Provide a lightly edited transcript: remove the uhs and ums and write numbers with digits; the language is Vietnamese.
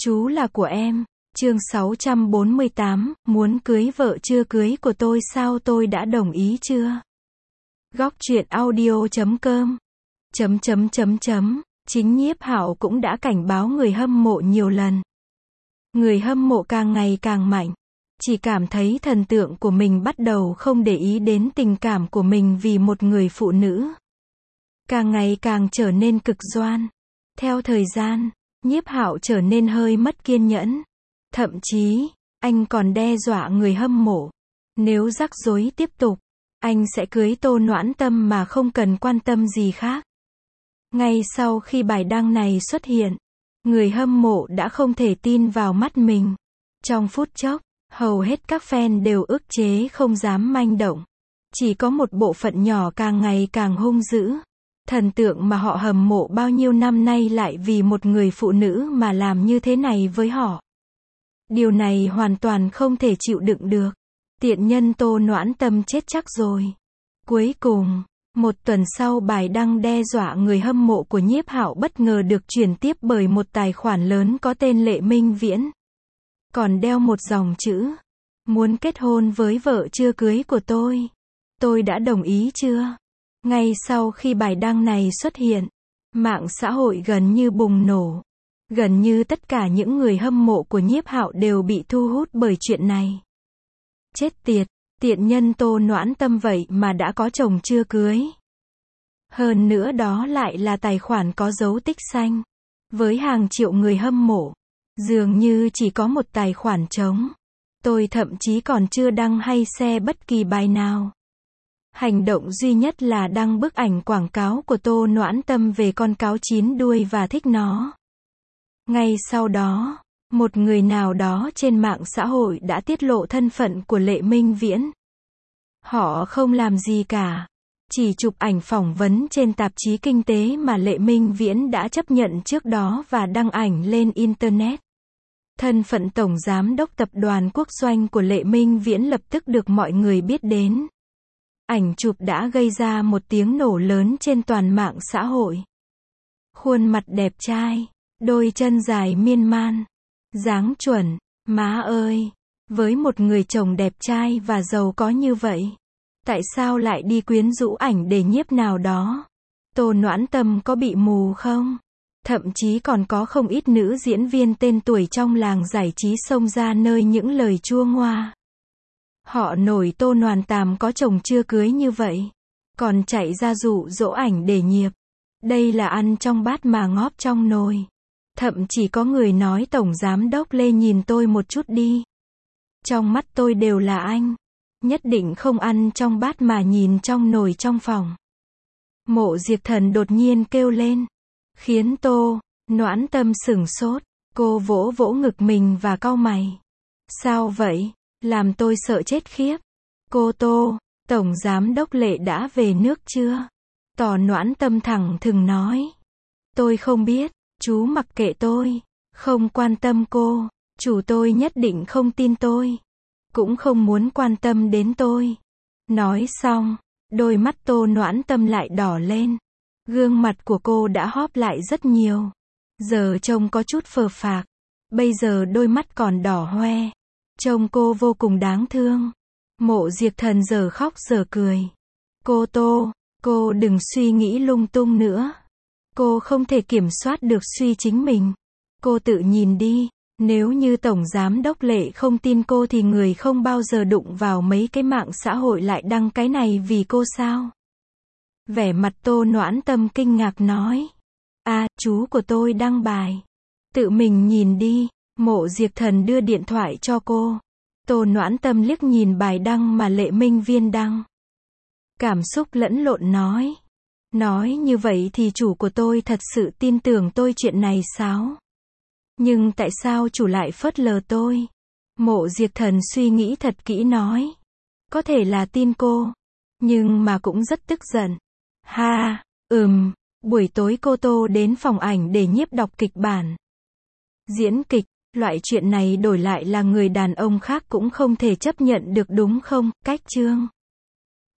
Chú là của em. Chương 648, muốn cưới vợ chưa cưới của tôi sao tôi đã đồng ý chưa? Góc truyện audio.com Chính Nhiếp Hạo cũng đã cảnh báo người hâm mộ nhiều lần. Người hâm mộ càng ngày càng mạnh. Chỉ cảm thấy thần tượng của mình bắt đầu không để ý đến tình cảm của mình vì một người phụ nữ. Càng ngày càng trở nên cực đoan. Theo thời gian, Nhiếp Hạo trở nên hơi mất kiên nhẫn. Thậm chí, anh còn đe dọa người hâm mộ. Nếu rắc rối tiếp tục, anh sẽ cưới Tô Noãn Tâm mà không cần quan tâm gì khác. Ngay sau khi bài đăng này xuất hiện, người hâm mộ đã không thể tin vào mắt mình. Trong phút chốc, hầu hết các fan đều ức chế không dám manh động. Chỉ có một bộ phận nhỏ càng ngày càng hung dữ. Thần tượng mà họ hâm mộ bao nhiêu năm nay lại vì một người phụ nữ mà làm như thế này với họ. Điều này hoàn toàn không thể chịu đựng được. Tiện nhân Tô Noãn Tâm chết chắc rồi. Cuối cùng, một tuần sau bài đăng đe dọa người hâm mộ của Nhiếp Hạo bất ngờ được chuyển tiếp bởi một tài khoản lớn có tên Lệ Minh Viễn. Còn đeo một dòng chữ: muốn kết hôn với vợ chưa cưới của tôi đã đồng ý chưa? Ngay sau khi bài đăng này xuất hiện, mạng xã hội gần như bùng nổ. Gần như tất cả những người hâm mộ của Nhiếp Hạo đều bị thu hút bởi chuyện này. Chết tiệt, tiện nhân Tô Noãn Tâm vậy mà đã có chồng chưa cưới. Hơn nữa đó lại là tài khoản có dấu tích xanh. Với hàng triệu người hâm mộ, dường như chỉ có một tài khoản trống. Tôi thậm chí còn chưa đăng hay share bất kỳ bài nào. Hành động duy nhất là đăng bức ảnh quảng cáo của Tô Noãn Tâm về con cáo 9 đuôi và thích nó. Ngay sau đó, một người nào đó trên mạng xã hội đã tiết lộ thân phận của Lệ Minh Viễn. Họ không làm gì cả, chỉ chụp ảnh phỏng vấn trên tạp chí kinh tế mà Lệ Minh Viễn đã chấp nhận trước đó và đăng ảnh lên Internet. Thân phận Tổng Giám đốc Tập đoàn Quốc doanh của Lệ Minh Viễn lập tức được mọi người biết đến. Ảnh chụp đã gây ra một tiếng nổ lớn trên toàn mạng xã hội. Khuôn mặt đẹp trai, đôi chân dài miên man, dáng chuẩn, má ơi, với một người chồng đẹp trai và giàu có như vậy, tại sao lại đi quyến rũ ảnh để nhiếp nào đó? Tô Noãn Tâm có bị mù không? Thậm chí còn có không ít nữ diễn viên tên tuổi trong làng giải trí xông ra nơi những lời chua ngoa. Họ nổi Tô Noãn Tâm có chồng chưa cưới như vậy, còn chạy ra dụ dỗ ảnh để nhiếp. Đây là ăn trong bát mà ngóp trong nồi. Thậm chí có người nói Tổng Giám đốc Lê nhìn tôi một chút đi. Trong mắt tôi đều là anh. Nhất định không ăn trong bát mà nhìn trong nồi trong phòng. Mộ Diệp Thần đột nhiên kêu lên, khiến Tô Noãn Tâm sửng sốt. Cô vỗ vỗ ngực mình và cau mày. Sao vậy? Làm tôi sợ chết khiếp. Cô Tô, Tổng Giám đốc Lệ đã về nước chưa? Tô Noãn Tâm thẳng thừng nói. Tôi không biết, chú mặc kệ tôi, không quan tâm cô, chủ tôi nhất định không tin tôi, cũng không muốn quan tâm đến tôi. Nói xong, đôi mắt Tô Noãn Tâm lại đỏ lên. Gương mặt của cô đã hóp lại rất nhiều. Giờ trông có chút phờ phạc. Bây giờ đôi mắt còn đỏ hoe. Trông cô vô cùng đáng thương. Mộ Diệp Thần giờ khóc giờ cười. Cô Tô, cô đừng suy nghĩ lung tung nữa. Cô không thể kiểm soát được suy chính mình. Cô tự nhìn đi, nếu như Tổng Giám đốc Lệ không tin cô thì người không bao giờ đụng vào mấy cái mạng xã hội lại đăng cái này vì cô sao? Vẻ mặt Tô Noãn Tâm kinh ngạc nói. Chú của tôi đăng bài. Tự mình nhìn đi. Mộ Diệp Thần đưa điện thoại cho cô. Tô Noãn Tâm liếc nhìn bài đăng mà Lệ Minh Viễn đăng. Cảm xúc lẫn lộn nói. Nói như vậy thì chủ của tôi thật sự tin tưởng tôi chuyện này sao? Nhưng tại sao chủ lại phớt lờ tôi? Mộ Diệp Thần suy nghĩ thật kỹ nói. Có thể là tin cô, nhưng mà cũng rất tức giận. Buổi tối cô Tô đến phòng ảnh để nhiếp đọc kịch bản. Diễn kịch, loại chuyện này đổi lại là người đàn ông khác cũng không thể chấp nhận được đúng không? Cách chương